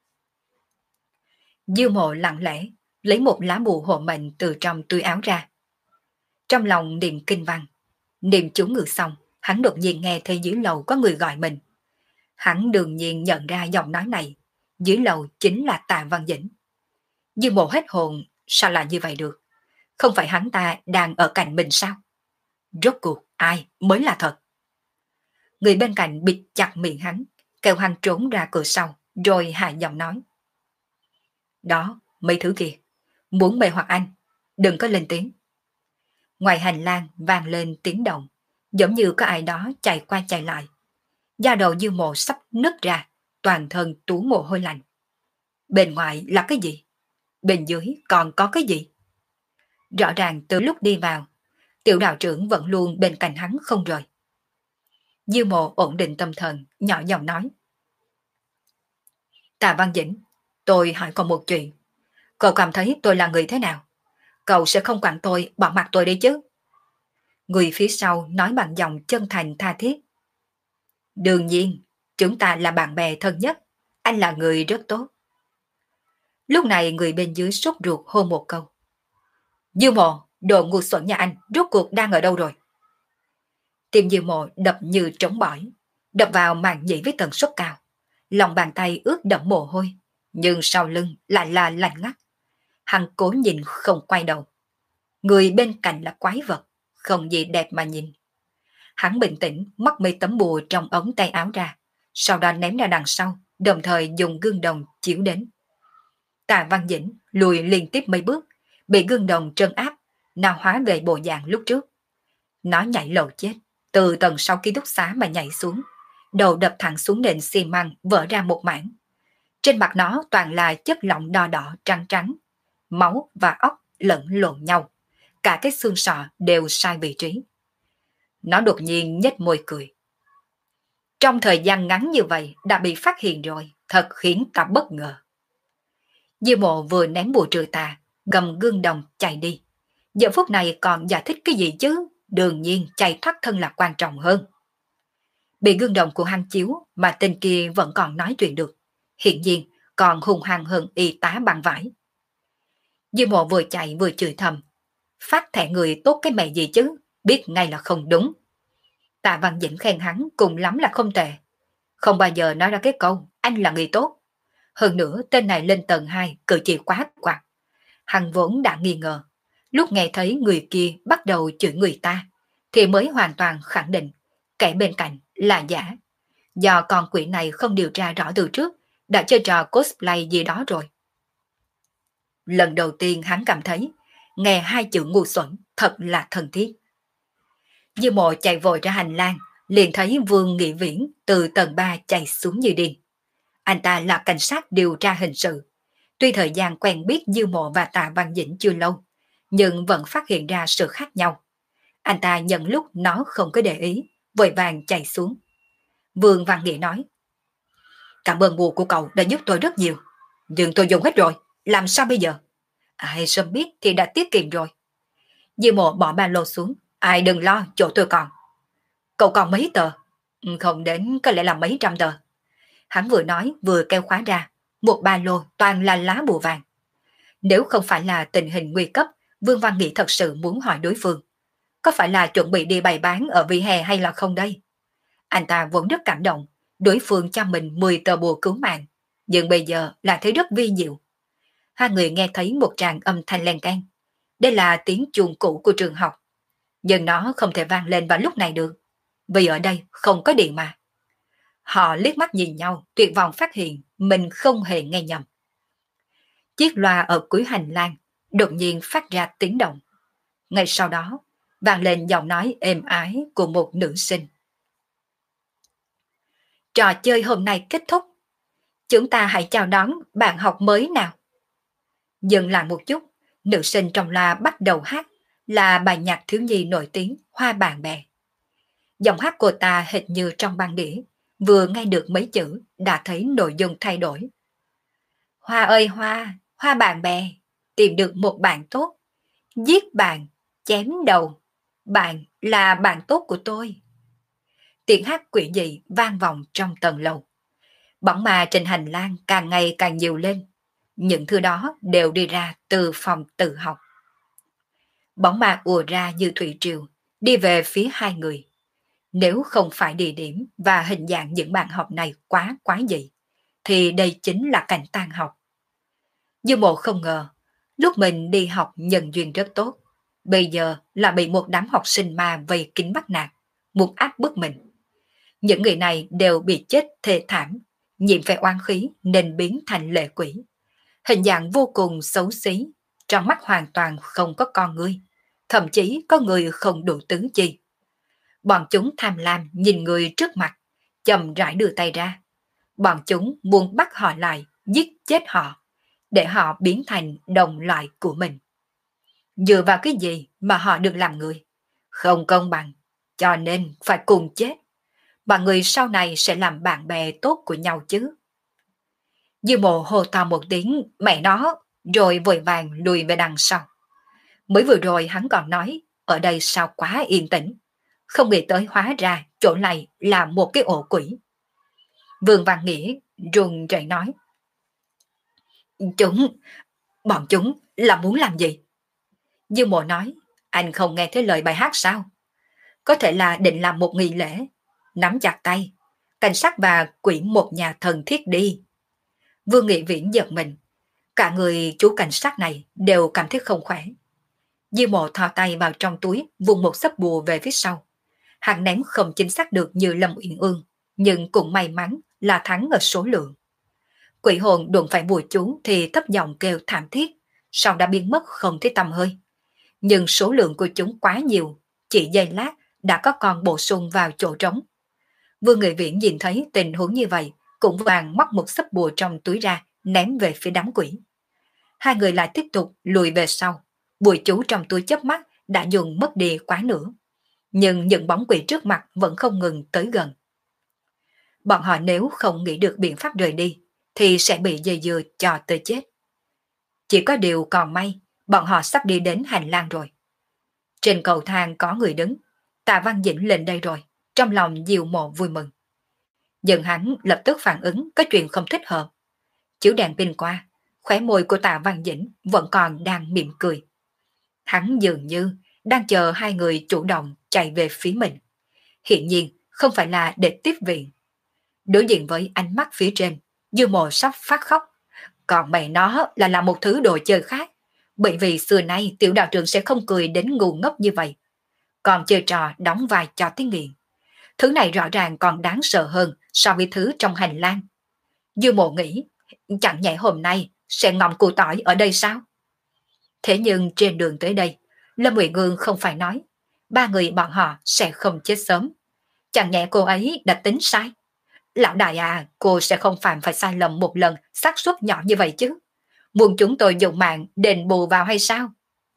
Dư Mộ lặng lẽ lấy một lá bùa hộ mệnh từ trong túi áo ra. Trong lòng niệm kinh văn, niệm chú ngự xong, hắn đột nhiên nghe thấy dưới lầu có người gọi mình. Hắn đương nhiên nhận ra giọng nói này, dưới lầu chính là Tạ Văn Dĩnh. Dư Mộ hết hồn, sao lại như vậy được? Không phải hắn ta đang ở cạnh mình sao? Rốt cuộc ai mới là thật? Người bên cạnh bịt chặt miệng hắn, kêu hắn trốn ra cửa sau, rồi hạ giọng nói. Đó, mấy thứ kia, muốn mê hoặc anh, đừng có lên tiếng. Ngoài hành lang vang lên tiếng động, giống như có ai đó chạy qua chạy lại. Da đầu Dư Mộ sắp nứt ra, toàn thân túa mồ hôi lạnh. Bên ngoài là cái gì? Bên dưới còn có cái gì? Rõ ràng từ lúc đi vào, tiểu đạo trưởng vẫn luôn bên cạnh hắn không rời. Dư Mộ ổn định tâm thần, nhỏ giọng nói. Tạ Văn Dĩnh, tôi hỏi còn một chuyện. Cậu cảm thấy tôi là người thế nào? Cậu sẽ không quản tôi, bỏ mặt tôi đi chứ? Người phía sau nói bằng giọng chân thành tha thiết. Đương nhiên, chúng ta là bạn bè thân nhất. Anh là người rất tốt. Lúc này người bên dưới sốt ruột hô một câu. Dư Mộ, đồ ngu xuẩn nhà anh, rốt cuộc đang ở đâu rồi? Tim Dư Mộ đập như trống bỏi, đập vào màng nhĩ với tần suất cao. Lòng bàn tay ướt đẫm mồ hôi, nhưng sau lưng lại là lạnh ngắt. Hắn cố nhìn không quay đầu. Người bên cạnh là quái vật, không gì đẹp mà nhìn. Hắn bình tĩnh móc mấy tấm bùa trong ống tay áo ra, sau đó ném ra đằng sau, đồng thời dùng gương đồng chiếu đến. Tạ Văn Dĩnh lùi liên tiếp mấy bước, bị gương đồng trấn áp, nào hóa về bộ dạng lúc trước. Nó nhảy lầu chết, từ tầng sau ký túc xá mà nhảy xuống, đầu đập thẳng xuống nền xi măng vỡ ra một mảng. Trên mặt nó toàn là chất lỏng đỏ đỏ trắng trắng, máu và óc lẫn lộn nhau, cả cái xương sọ đều sai vị trí. Nó đột nhiên nhếch môi cười. Trong thời gian ngắn như vậy đã bị phát hiện rồi, thật khiến ta bất ngờ. Diêu Mộ vừa ném bùa trừ tà, gầm gương đồng chạy đi. Giờ phút này còn giải thích cái gì chứ? Đương nhiên chạy thoát thân là quan trọng hơn. Bị gương đồng của hắn chiếu mà tên kia vẫn còn nói chuyện được. Hiện nhiên còn hung hăng hơn y tá bằng vải. Diêu Mộ vừa chạy vừa chửi thầm. Phát thẻ người tốt cái mẹ gì chứ? Biết ngay là không đúng. Tạ Văn Dĩnh khen hắn cùng lắm là không tệ. Không bao giờ nói ra cái câu anh là người tốt. Hơn nữa tên này lên tầng 2 cử chỉ quá quạt. Hắn vốn đã nghi ngờ. Lúc nghe thấy người kia bắt đầu chửi người ta thì mới hoàn toàn khẳng định kẻ bên cạnh là giả. Do con quỷ này không điều tra rõ từ trước đã chơi trò cosplay gì đó rồi. Lần đầu tiên hắn cảm thấy nghe hai chữ ngu xuẩn thật là thân thiết. Dư Mộ chạy vội ra hành lang, liền thấy Vương Nghị Viễn từ tầng 3 chạy xuống như điên. Anh ta là cảnh sát điều tra hình sự. Tuy thời gian quen biết Dư Mộ và Tạ Văn Dĩnh chưa lâu, nhưng vẫn phát hiện ra sự khác nhau. Anh ta nhận lúc nó không có để ý, vội vàng chạy xuống. Vương Văn Nghị nói, cảm ơn bùa của cậu đã giúp tôi rất nhiều, nhưng tôi dùng hết rồi, làm sao bây giờ? Ai sớm biết thì đã tiết kiệm rồi. Dư Mộ bỏ ba lô xuống, ai đừng lo, chỗ tôi còn. Cậu còn mấy tờ? Không đến có lẽ là mấy trăm tờ. Hắn vừa nói vừa kêu khóa ra, một ba lô toàn là lá bùa vàng. Nếu không phải là tình hình nguy cấp, Vương Văn Nghị thật sự muốn hỏi đối phương. Có phải là chuẩn bị đi bày bán ở vỉa hè hay là không đây? Anh ta vốn rất cảm động, đối phương cho mình 10 tờ bùa cứu mạng, nhưng bây giờ lại thấy rất vi diệu. Hai người nghe thấy một tràng âm thanh len keng. Đây là tiếng chuông cũ của trường học. Nhưng nó không thể vang lên vào lúc này được, vì ở đây không có điện mà. Họ liếc mắt nhìn nhau, tuyệt vọng phát hiện mình không hề nghe nhầm. Chiếc loa ở cuối hành lang đột nhiên phát ra tiếng động. Ngay sau đó, vang lên giọng nói êm ái của một nữ sinh. Trò chơi hôm nay kết thúc. Chúng ta hãy chào đón bạn học mới nào. Dừng lại một chút, nữ sinh trong loa bắt đầu hát là bài nhạc thiếu nhi nổi tiếng Hoa Bạn Bè. Giọng hát cô ta hệt như trong băng đĩa, vừa nghe được mấy chữ đã thấy nội dung thay đổi. Hoa ơi hoa, hoa bạn bè, tìm được một bạn tốt, giết bạn, chém đầu, bạn là bạn tốt của tôi. Tiếng hát quỷ dị vang vọng trong tầng lầu. Bóng ma trên hành lang càng ngày càng nhiều lên. Những thứ đó đều đi ra từ phòng tự học. Bóng ma ùa ra như thủy triều, đi về phía hai người. Nếu không phải địa điểm và hình dạng những bạn học này quá quái dị, thì đây chính là cảnh tan học. Dư Mộ không ngờ, lúc mình đi học nhân duyên rất tốt, bây giờ là bị một đám học sinh ma vây kín bắt nạt, muốn áp bức mình. Những người này đều bị chết thê thảm, nhiễm phải oan khí nên biến thành lệ quỷ. Hình dạng vô cùng xấu xí, trong mắt hoàn toàn không có con người, thậm chí có người không đủ tứ chi. Bọn chúng tham lam nhìn người trước mặt, chậm rãi đưa tay ra. Bọn chúng muốn bắt họ lại, giết chết họ, để họ biến thành đồng loại của mình. Dựa vào cái gì mà họ được làm người? Không công bằng, cho nên phải cùng chết. Và người sau này sẽ làm bạn bè tốt của nhau chứ. Dư Mộ hô to một tiếng mẹ nó, rồi vội vàng lùi về đằng sau. Mới vừa rồi hắn còn nói ở đây sao quá yên tĩnh, không nghĩ tới hóa ra chỗ này là một cái ổ quỷ. Vương Văn Nghĩa run rẩy nói: Bọn chúng là muốn làm gì? Dư Mộ nói: anh không nghe thấy lời bài hát sao? Có thể là định làm một nghi lễ. Nắm chặt tay, cảnh sát và quỷ một nhà thần thiết đi. Vương Nghị Viễn giật mình, cả người chú cảnh sát này đều cảm thấy không khỏe. Dư Mộ thò tay vào trong túi, vùng một sấp bùa về phía sau. Hắn ném không chính xác được như Lâm Uyển Ương, nhưng cũng may mắn là thắng ở số lượng. Quỷ hồn đụng phải bùa chú thì thấp giọng kêu thảm thiết, sau đã biến mất không thấy tăm hơi. Nhưng số lượng của chúng quá nhiều, chỉ giây lát đã có con bổ sung vào chỗ trống. Vương Nghị Viễn nhìn thấy tình huống như vậy, cũng vàng móc một sấp bùa trong túi ra, ném về phía đám quỷ. Hai người lại tiếp tục lùi về sau, bùa chú trong túi chớp mắt đã dùng mất đi quá nửa. Nhưng những bóng quỷ trước mặt vẫn không ngừng tới gần. Bọn họ nếu không nghĩ được biện pháp rời đi, thì sẽ bị dây dưa cho tới chết. Chỉ có điều còn may, bọn họ sắp đi đến hành lang rồi. Trên cầu thang có người đứng, Tạ Văn Dĩnh lên đây rồi, trong lòng Diêu Mộ vui mừng. Nhưng hắn lập tức phản ứng có chuyện không thích hợp. Chiếu đèn pin qua, khóe môi của Tạ Văn Dĩnh vẫn còn đang mỉm cười. Hắn dường như đang chờ hai người chủ động chạy về phía mình. Hiện nhiên không phải là để tiếp viện. Đối diện với ánh mắt phía trên, Dư Mộ sắp phát khóc. Còn mày nó là một thứ đồ chơi khác. Bởi vì xưa nay tiểu đạo trưởng sẽ không cười đến ngu ngốc như vậy. Còn chơi trò đóng vai cho tiếng nghiện. Thứ này rõ ràng còn đáng sợ hơn so với thứ trong hành lang. Dư Mộ nghĩ, chẳng nhẽ hôm nay sẽ ngậm củ tỏi ở đây sao? Thế nhưng trên đường tới đây, Lâm Uyển Ương không phải nói, ba người bọn họ sẽ không chết sớm. Chẳng nhẽ cô ấy đã tính sai? Lão đại à, cô sẽ không phạm phải sai lầm một lần xác suất nhỏ như vậy chứ? Muốn chúng tôi dùng mạng đền bù vào hay sao?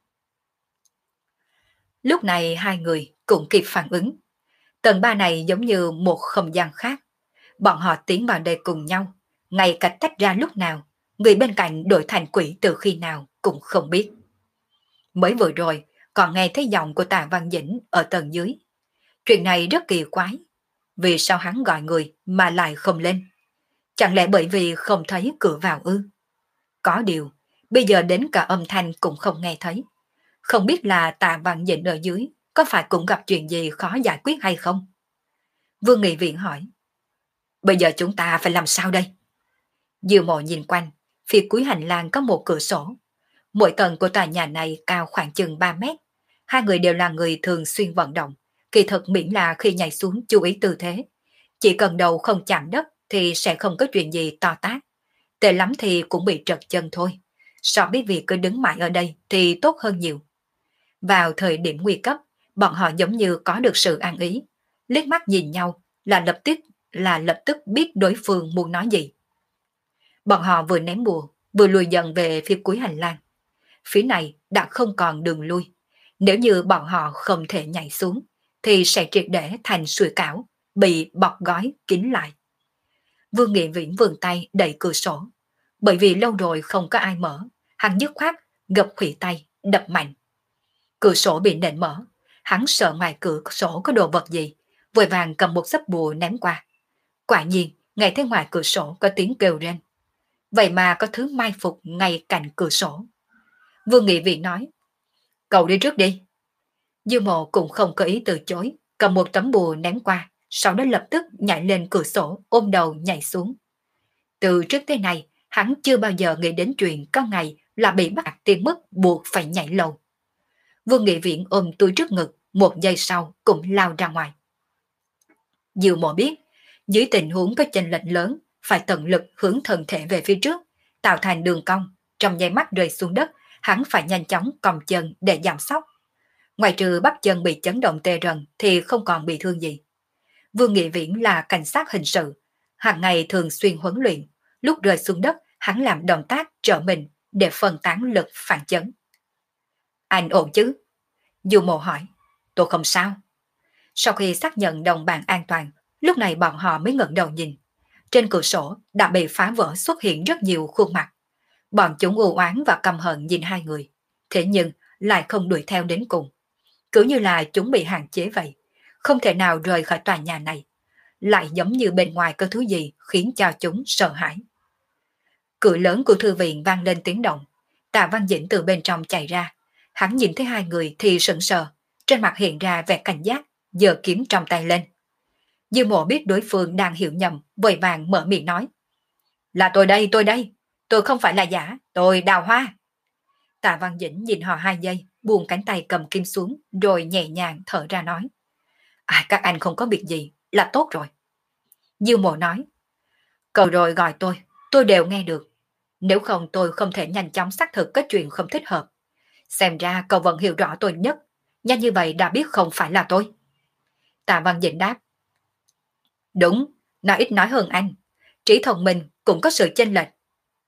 Lúc này hai người cũng kịp phản ứng. Tầng 3 này giống như một không gian khác. Bọn họ tiến vào đây cùng nhau, ngay cả tách ra lúc nào, người bên cạnh đổi thành quỷ từ khi nào cũng không biết. Mới vừa rồi, còn nghe thấy giọng của Tạ Văn Dĩnh ở tầng dưới. Chuyện này rất kỳ quái. Vì sao hắn gọi người mà lại không lên? Chẳng lẽ bởi vì không thấy cửa vào ư? Có điều, bây giờ đến cả âm thanh cũng không nghe thấy. Không biết là Tạ Văn Dĩnh ở dưới có phải cũng gặp chuyện gì khó giải quyết hay không? Vương Nghị Viễn hỏi. Bây giờ chúng ta phải làm sao đây? Diêu Mộ nhìn quanh, phía cuối hành lang có một cửa sổ. Mỗi tầng của tòa nhà này cao khoảng chừng 3 mét. Hai người đều là người thường xuyên vận động. Kỳ thực miễn là khi nhảy xuống chú ý tư thế. Chỉ cần đầu không chạm đất thì sẽ không có chuyện gì to tát. Tệ lắm thì cũng bị trật chân thôi. So với việc cứ đứng mãi ở đây thì tốt hơn nhiều. Vào thời điểm nguy cấp, bọn họ giống như có được sự an ý. Liếc mắt nhìn nhau là lập tức biết đối phương muốn nói gì. Bọn họ vừa ném bùa, vừa lùi dần về phía cuối hành lang. Phía này đã không còn đường lui. Nếu như bọn họ không thể nhảy xuống, thì sẽ triệt để thành sủi cảo, bị bọc gói kín lại. Vương Nghị Viễn vươn tay đẩy cửa sổ. Bởi vì lâu rồi không có ai mở, hắn dứt khoát gập khuỷu tay, đập mạnh. Cửa sổ bị nện mở, hắn sợ ngoài cửa sổ có đồ vật gì, vội vàng cầm một xấp bùa ném qua. Quả nhiên, ngay thấy ngoài cửa sổ có tiếng kêu rên. Vậy mà có thứ mai phục ngay cạnh cửa sổ. Vương Nghị Viễn nói, cậu đi trước đi. Dư Mộ cũng không có ý từ chối, cầm một tấm bùa ném qua, sau đó lập tức nhảy lên cửa sổ, ôm đầu nhảy xuống. Từ trước tới nay, hắn chưa bao giờ nghĩ đến chuyện có ngày là bị bắt tiền mức buộc phải nhảy lầu. Vương Nghị Viễn ôm túi trước ngực, một giây sau cũng lao ra ngoài. Diêu Mộ biết, dưới tình huống có chênh lệch lớn, phải tận lực hướng thân thể về phía trước, tạo thành đường cong, trong nháy mắt rơi xuống đất, hắn phải nhanh chóng còng chân để giảm sóc. Ngoài trừ bắp chân bị chấn động tê rần thì không còn bị thương gì. Vương Nghị Viễn là cảnh sát hình sự, hàng ngày thường xuyên huấn luyện, lúc rơi xuống đất hắn làm động tác trợ mình để phân tán lực phản chấn. Anh ổn chứ? Du Mộ hỏi. Tôi không sao. Sau khi xác nhận đồng bạn an toàn, lúc này bọn họ mới ngẩng đầu nhìn. Trên cửa sổ đã bị phá vỡ xuất hiện rất nhiều khuôn mặt. Bọn chúng u oán và căm hận nhìn hai người, thế nhưng lại không đuổi theo đến cùng. Cứ như là chúng bị hạn chế vậy, không thể nào rời khỏi tòa nhà này. Lại giống như bên ngoài có thứ gì khiến cho chúng sợ hãi. Cửa lớn của thư viện vang lên tiếng động. Tạ Văn Dĩnh từ bên trong chạy ra. Hắn nhìn thấy hai người thì sững sờ, trên mặt hiện ra vẻ cảnh giác, giơ kiếm trong tay lên. Dư Mộ biết đối phương đang hiểu nhầm, vội vàng mở miệng nói. Là tôi đây, tôi không phải là giả, tôi Đào Hoa. Tạ Văn Dĩnh nhìn họ 2 giây, buông cánh tay cầm kim xuống, rồi nhẹ nhàng thở ra nói. Các anh không có việc gì, là tốt rồi. Dư Mộ nói. Cậu rồi gọi tôi đều nghe được. Nếu không tôi không thể nhanh chóng xác thực có chuyện không thích hợp. Xem ra cậu vẫn hiểu rõ tôi nhất, nhanh như vậy đã biết không phải là tôi. Tạ Văn Dĩnh đáp. Đúng, nó ít nói hơn anh. Trí thông minh cũng có sự chênh lệch.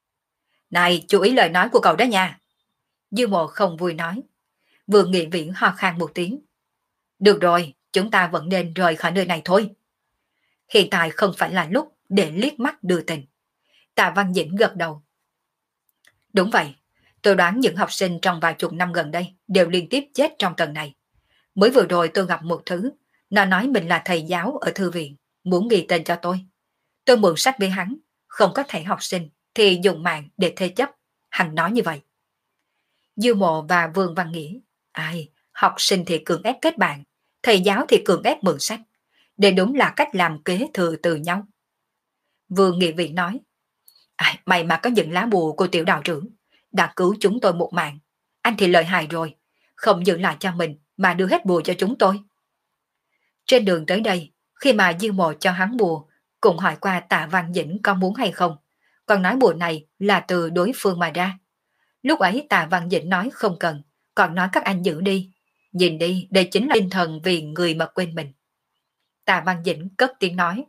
Này, chú ý lời nói của cậu đó nha. Dư Mộ không vui nói. Vương Nghị Viễn ho khan một tiếng. Được rồi, chúng ta vẫn nên rời khỏi nơi này thôi. Hiện tại không phải là lúc để liếc mắt đưa tình. Tạ Văn Dĩnh gật đầu. Đúng vậy, tôi đoán những học sinh trong vài chục năm gần đây đều liên tiếp chết trong tầng này. Mới vừa rồi tôi gặp một thứ, nó nói mình là thầy giáo ở thư viện, muốn ghi tên cho tôi. Tôi mượn sách với hắn, không có thẻ học sinh thì dùng mạng để thế chấp. Hắn nói như vậy. Dư Mộ và Vương Văn Nghĩa, học sinh thì cưỡng ép kết bạn, thầy giáo thì cưỡng ép mượn sách. Đây đúng là cách làm kế thừa từ nhau. Vương Nghị Viện nói, may mà có những lá bùa của tiểu đạo trưởng, đã cứu chúng tôi một mạng. Anh thì lợi hại rồi, không giữ lại cho mình mà đưa hết bùa cho chúng tôi. Trên đường tới đây, khi mà Dư Mộ cho hắn bùa, cũng hỏi qua Tạ Văn Dĩnh có muốn hay không, còn nói bùa này là từ đối phương mà ra. Lúc ấy Tạ Văn Dĩnh nói không cần, còn nói các anh giữ đi. Nhìn đi, đây chính là tinh thần vì người mà quên mình. Tạ Văn Dĩnh cất tiếng nói.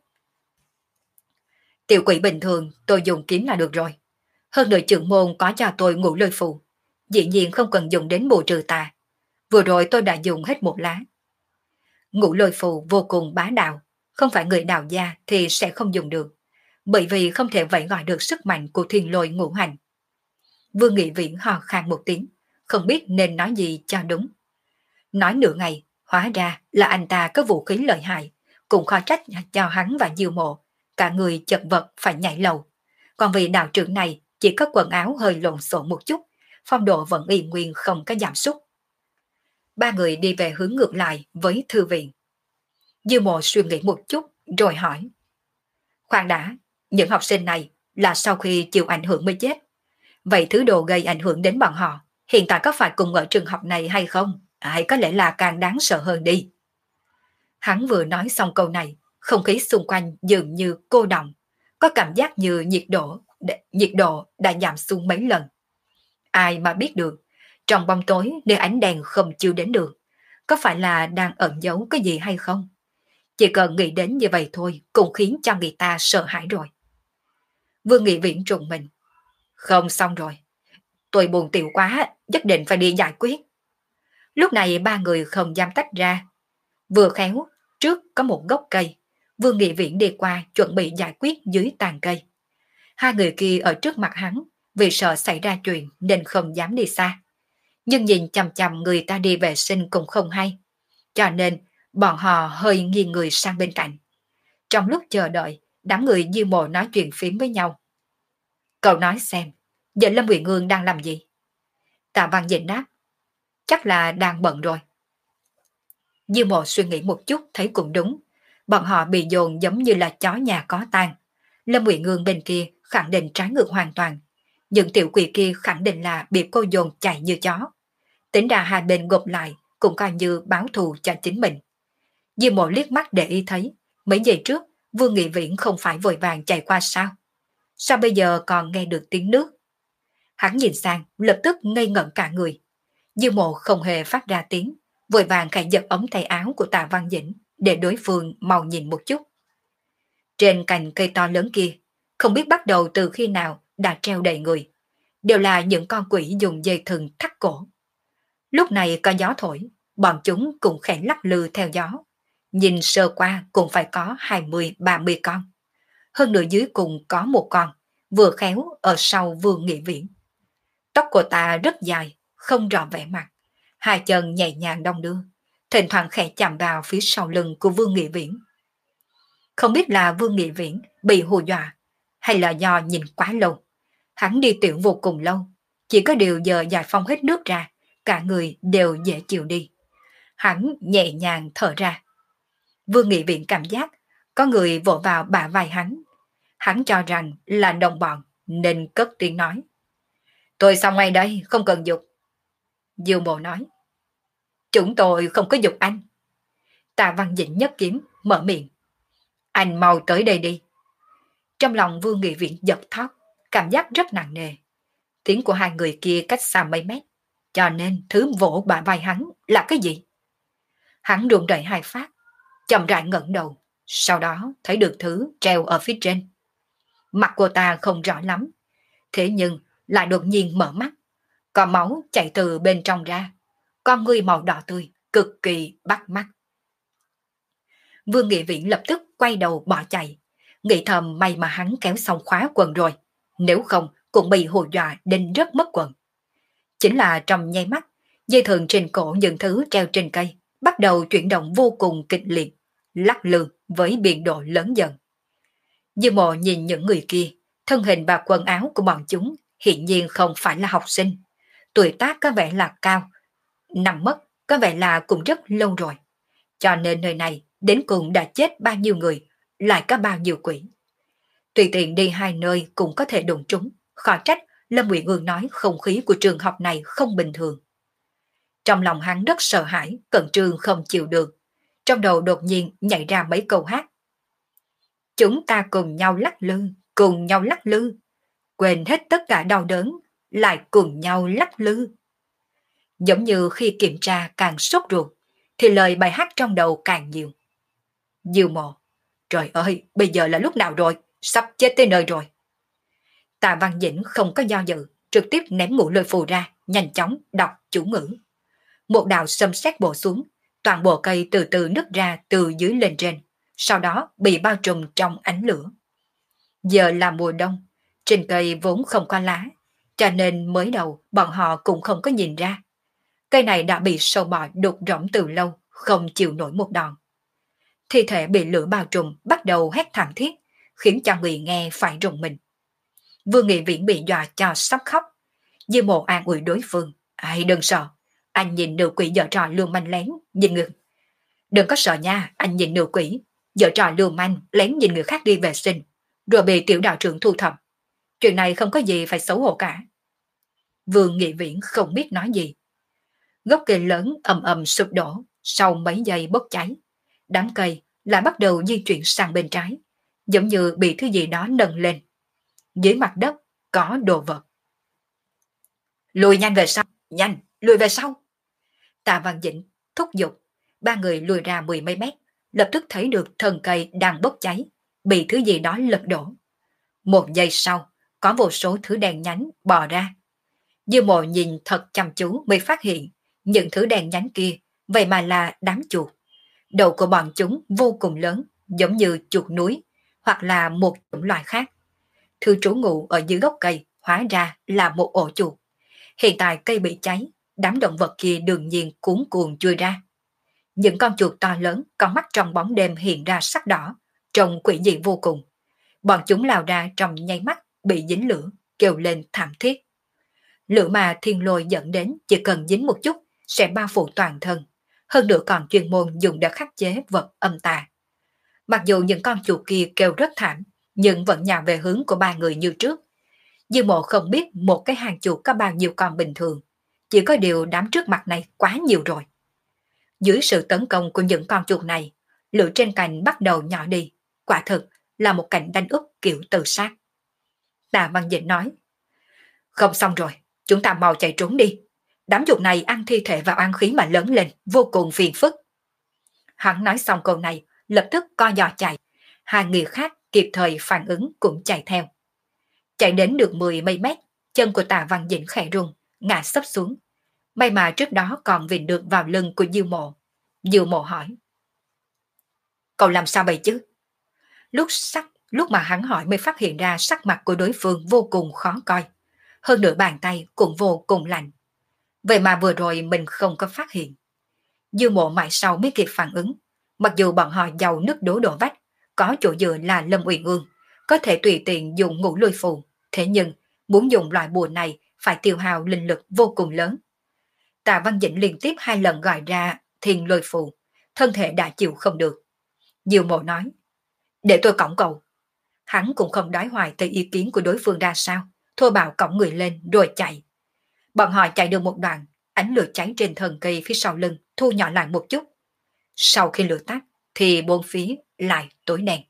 Tiểu quỷ bình thường tôi dùng kiếm là được rồi. Hơn nữa trưởng môn có cho tôi ngũ lôi phù. Dĩ nhiên không cần dùng đến bùa trừ tà. Vừa rồi tôi đã dùng hết một lá. Ngũ lôi phù vô cùng bá đạo. Không phải người đạo gia thì sẽ không dùng được. Bởi vì không thể vẫy gọi được sức mạnh của thiên lôi ngũ hành. Vương Nghị Viễn hò khan một tiếng, không biết nên nói gì cho đúng. Nói nửa ngày, hóa ra là anh ta có vũ khí lợi hại, cũng khó trách cho hắn và Dư Mộ, cả người chật vật phải nhảy lầu. Còn vị đạo trưởng này chỉ có quần áo hơi lộn xộn một chút, phong độ vẫn y nguyên không có giảm sút. Ba người đi về hướng ngược lại với thư viện. Dư Mộ suy nghĩ một chút rồi hỏi. Khoan đã, những học sinh này là sau khi chịu ảnh hưởng mới chết. Vậy thứ đồ gây ảnh hưởng đến bọn họ hiện tại có phải cùng ở trường học này hay không? Hay có lẽ là càng đáng sợ hơn đi. Hắn vừa nói xong câu này, không khí xung quanh dường như cô đọng, có cảm giác như nhiệt độ đã giảm xuống mấy lần. Ai mà biết được, trong bóng tối nơi ánh đèn không chiếu đến được, có phải là đang ẩn giấu cái gì hay không? Chỉ cần nghĩ đến như vậy thôi cũng khiến cho người ta sợ hãi rồi. Vương Nghị Viễn trùng mình. Không xong rồi. Tôi buồn tiểu quá, nhất định phải đi giải quyết. Lúc này ba người không dám tách ra. Vừa khéo, trước có một gốc cây. Vương Nghị Viễn đi qua chuẩn bị giải quyết dưới tàn cây. Hai người kia ở trước mặt hắn, vì sợ xảy ra chuyện nên không dám đi xa. Nhưng nhìn chằm chằm người ta đi vệ sinh cũng không hay. Cho nên bọn họ hơi nghiêng người sang bên cạnh. Trong lúc chờ đợi, đám người Dư Mộ nói chuyện phím với nhau. Cậu nói xem, giờ Lâm Uyển Ương đang làm gì? Tạ Văn Dĩnh đáp. Chắc là đang bận rồi. Dư Mộ suy nghĩ một chút thấy cũng đúng. Bọn họ bị dồn giống như là chó nhà có tang. Lâm Uyển Ương bên kia khẳng định trái ngược hoàn toàn. Những tiểu quỷ kia khẳng định là bị cô dồn chạy như chó. Tính ra hai bên gộp lại cũng coi như báo thù cho chính mình. Diêu Mộ liếc mắt để ý thấy, mấy giây trước Vương Nghị Viễn không phải vội vàng chạy qua sao? Sao bây giờ còn nghe được tiếng nước? Hắn nhìn sang, lập tức ngây ngẩn cả người. Diêu Mộ không hề phát ra tiếng, vội vàng khẽ giật ống tay áo của Tạ Văn Dĩnh để đối phương mau nhìn một chút. Trên cành cây to lớn kia, không biết bắt đầu từ khi nào đã treo đầy người, đều là những con quỷ dùng dây thừng thắt cổ. Lúc này có gió thổi, bọn chúng cũng khẽ lắc lư theo gió. Nhìn sơ qua cũng phải có 20-30 con. Hơn nữa dưới cùng có một con, vừa khéo ở sau Vương Nghị Viễn. Tóc của ta rất dài, không rõ vẻ mặt. Hai chân nhẹ nhàng đong đưa, thỉnh thoảng khẽ chạm vào phía sau lưng của Vương Nghị Viễn. Không biết là Vương Nghị Viễn bị hù dọa, hay là do nhìn quá lâu. Hắn đi tiểu vô cùng lâu, chỉ có điều giờ giải phóng hết nước ra, cả người đều dễ chịu đi. Hắn nhẹ nhàng thở ra. Vương Nghị Viễn cảm giác có người vỗ vào bả vai hắn. Hắn cho rằng là đồng bọn nên cất tiếng nói. Tôi xong ngay đây, không cần dục. Diêu Mộ nói. Chúng tôi không có dục anh. Tạ Văn Dĩnh nhấc kiếm, mở miệng. Anh mau tới đây đi. Trong lòng Vương Nghị Viễn giật thót, cảm giác rất nặng nề. Tiếng của hai người kia cách xa mấy mét, cho nên thứ vỗ bả vai hắn là cái gì? Hắn run rẩy hai phát, chậm rãi ngẩng đầu, sau đó thấy được thứ treo ở phía trên. Mặt cô ta không rõ lắm, thế nhưng lại đột nhiên mở mắt, có máu chảy từ bên trong ra, con ngươi màu đỏ tươi, cực kỳ bắt mắt. Vương Nghị Viễn lập tức quay đầu bỏ chạy, nghĩ thầm may mà hắn kéo xong khóa quần rồi, nếu không cũng bị hù dọa đến rất mất quần. Chính là trong nháy mắt, dây thừng trên cổ những thứ treo trên cây bắt đầu chuyển động vô cùng kịch liệt, lắc lư với biên độ lớn dần. Diêu Mộ nhìn những người kia, thân hình và quần áo của bọn chúng hiển nhiên không phải là học sinh, tuổi tác có vẻ là cao, nằm mất có vẻ là cũng rất lâu rồi. Cho nên nơi này đến cùng đã chết bao nhiêu người, lại có bao nhiêu quỷ. Tùy tiện đi hai nơi cũng có thể đụng trúng, khó trách Lâm Nguyện Ương nói không khí của trường học này không bình thường. Trong lòng hắn rất sợ hãi, cẩn trương không chịu được. Trong đầu đột nhiên nhảy ra mấy câu hát. Chúng ta cùng nhau lắc lư, cùng nhau lắc lư. Quên hết tất cả đau đớn, lại cùng nhau lắc lư. Giống như khi kiểm tra càng sốt ruột, thì lời bài hát trong đầu càng nhiều. Diêu Mộ, trời ơi, bây giờ là lúc nào rồi, sắp chết tới nơi rồi. Tạ Văn Dĩnh không có do dự, trực tiếp ném ngũ lôi phù ra, nhanh chóng đọc chủ ngữ. Một đạo sấm sét bổ xuống, toàn bộ cây từ từ nứt ra từ dưới lên trên, sau đó bị bao trùm trong ánh lửa. Giờ là mùa đông, trên cây vốn không có lá, cho nên mới đầu bọn họ cũng không có nhìn ra. Cây này đã bị sâu bọ đục rỗng từ lâu, không chịu nổi một đòn. Thi thể bị lửa bao trùm bắt đầu hét thảm thiết, khiến cho người nghe phải rùng mình. Vương Nghị Viễn bị dọa cho sắp khóc. Diêu Mộ an ủi đối phương. Ai đừng sợ, anh nhìn nữ quỷ giở trò lưu manh lén, nhìn người. Đừng có sợ nha, anh nhìn nữ quỷ, giở trò lưu manh lén nhìn người khác đi vệ sinh, rồi bị tiểu đạo trưởng thu thập. Chuyện này không có gì phải xấu hổ cả. Vương Nghị Viễn không biết nói gì. Gốc cây lớn ầm ầm sụp đổ, sau mấy giây bốc cháy. Đám cây lại bắt đầu di chuyển sang bên trái, giống như bị thứ gì đó nâng lên. Dưới mặt đất có đồ vật. Lùi nhanh về sau, nhanh, lùi về sau. Tạ Văn Dĩnh thúc giục, ba người lùi ra 10 mấy mét, lập tức thấy được thân cây đang bốc cháy, bị thứ gì đó lật đổ. Một giây sau, có vô số thứ đèn nhánh bò ra. Diêu Mộ nhìn thật chăm chú mới phát hiện, những thứ đèn nhánh kia, vậy mà là đám chuột. Đầu của bọn chúng vô cùng lớn, giống như chuột núi, hoặc là một chủng loài khác. Thứ trú ngụ ở dưới gốc cây hóa ra là một ổ chuột. Hiện tại cây bị cháy, đám động vật kia đương nhiên cuốn cuồng chui ra. Những con chuột to lớn, con mắt trong bóng đêm hiện ra sắc đỏ, trông quỷ dị vô cùng. Bọn chúng lao ra trong nháy mắt, bị dính lửa, kêu lên thảm thiết. Lửa mà thiên lôi dẫn đến chỉ cần dính một chút sẽ bao phủ toàn thân. Hơn nữa còn chuyên môn dùng để khắc chế vật âm tà. Mặc dù những con chuột kia kêu rất thảm, nhưng vẫn nhào về hướng của ba người như trước. Diêu Mộ không biết một cái hang chuột có bao nhiêu con bình thường, Chỉ có điều đám trước mặt này quá nhiều rồi. Dưới sự tấn công của những con chuột này, lửa trên cành bắt đầu nhỏ đi. Quả thực là một cảnh đánh úp kiểu tự sát. Tạ Văn Dĩnh nói, không xong rồi, chúng ta mau chạy trốn đi. Đám chuột này ăn thi thể và oan khí mà lớn lên, vô cùng phiền phức. Hắn nói xong câu này, lập tức co giò chạy. Hai người khác kịp thời phản ứng cũng chạy theo. Chạy đến được 10 mấy mét, chân của Tạ Văn Dĩnh khẽ rung, ngã sấp xuống. May mà trước đó còn vịn được vào lưng của Diêu Mộ. Diêu Mộ hỏi, cậu làm sao vậy chứ? Lúc mà hắn hỏi mới phát hiện ra sắc mặt của đối phương vô cùng khó coi. Hơn nữa bàn tay cũng vô cùng lạnh. Vậy mà vừa rồi mình không có phát hiện. Dư Mộ mãi sau mới kịp phản ứng. Mặc dù bọn họ giàu nứt đố đổ vách, có chỗ dựa là Lâm Uyển Ương, có thể tùy tiện dùng ngũ lôi phù. Thế nhưng, muốn dùng loại bùa này phải tiêu hao linh lực vô cùng lớn. Tạ Văn Dĩnh liên tiếp 2 lần gọi ra thiên lôi phù, thân thể đã chịu không được. Diêu Mộ nói, để tôi cõng cậu. Hắn cũng không đói hoài tới ý kiến của đối phương ra sao, thô bạo cõng người lên rồi chạy. Bọn họ chạy được một đoạn, ánh lửa cháy trên thân cây phía sau lưng thu nhỏ lại một chút. Sau khi lửa tắt thì bốn phía lại tối đen.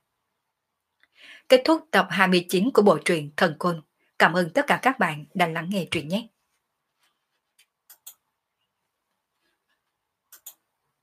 Kết thúc tập 29 của bộ truyện Thần Côn. Cảm ơn tất cả các bạn đã lắng nghe truyện nhé.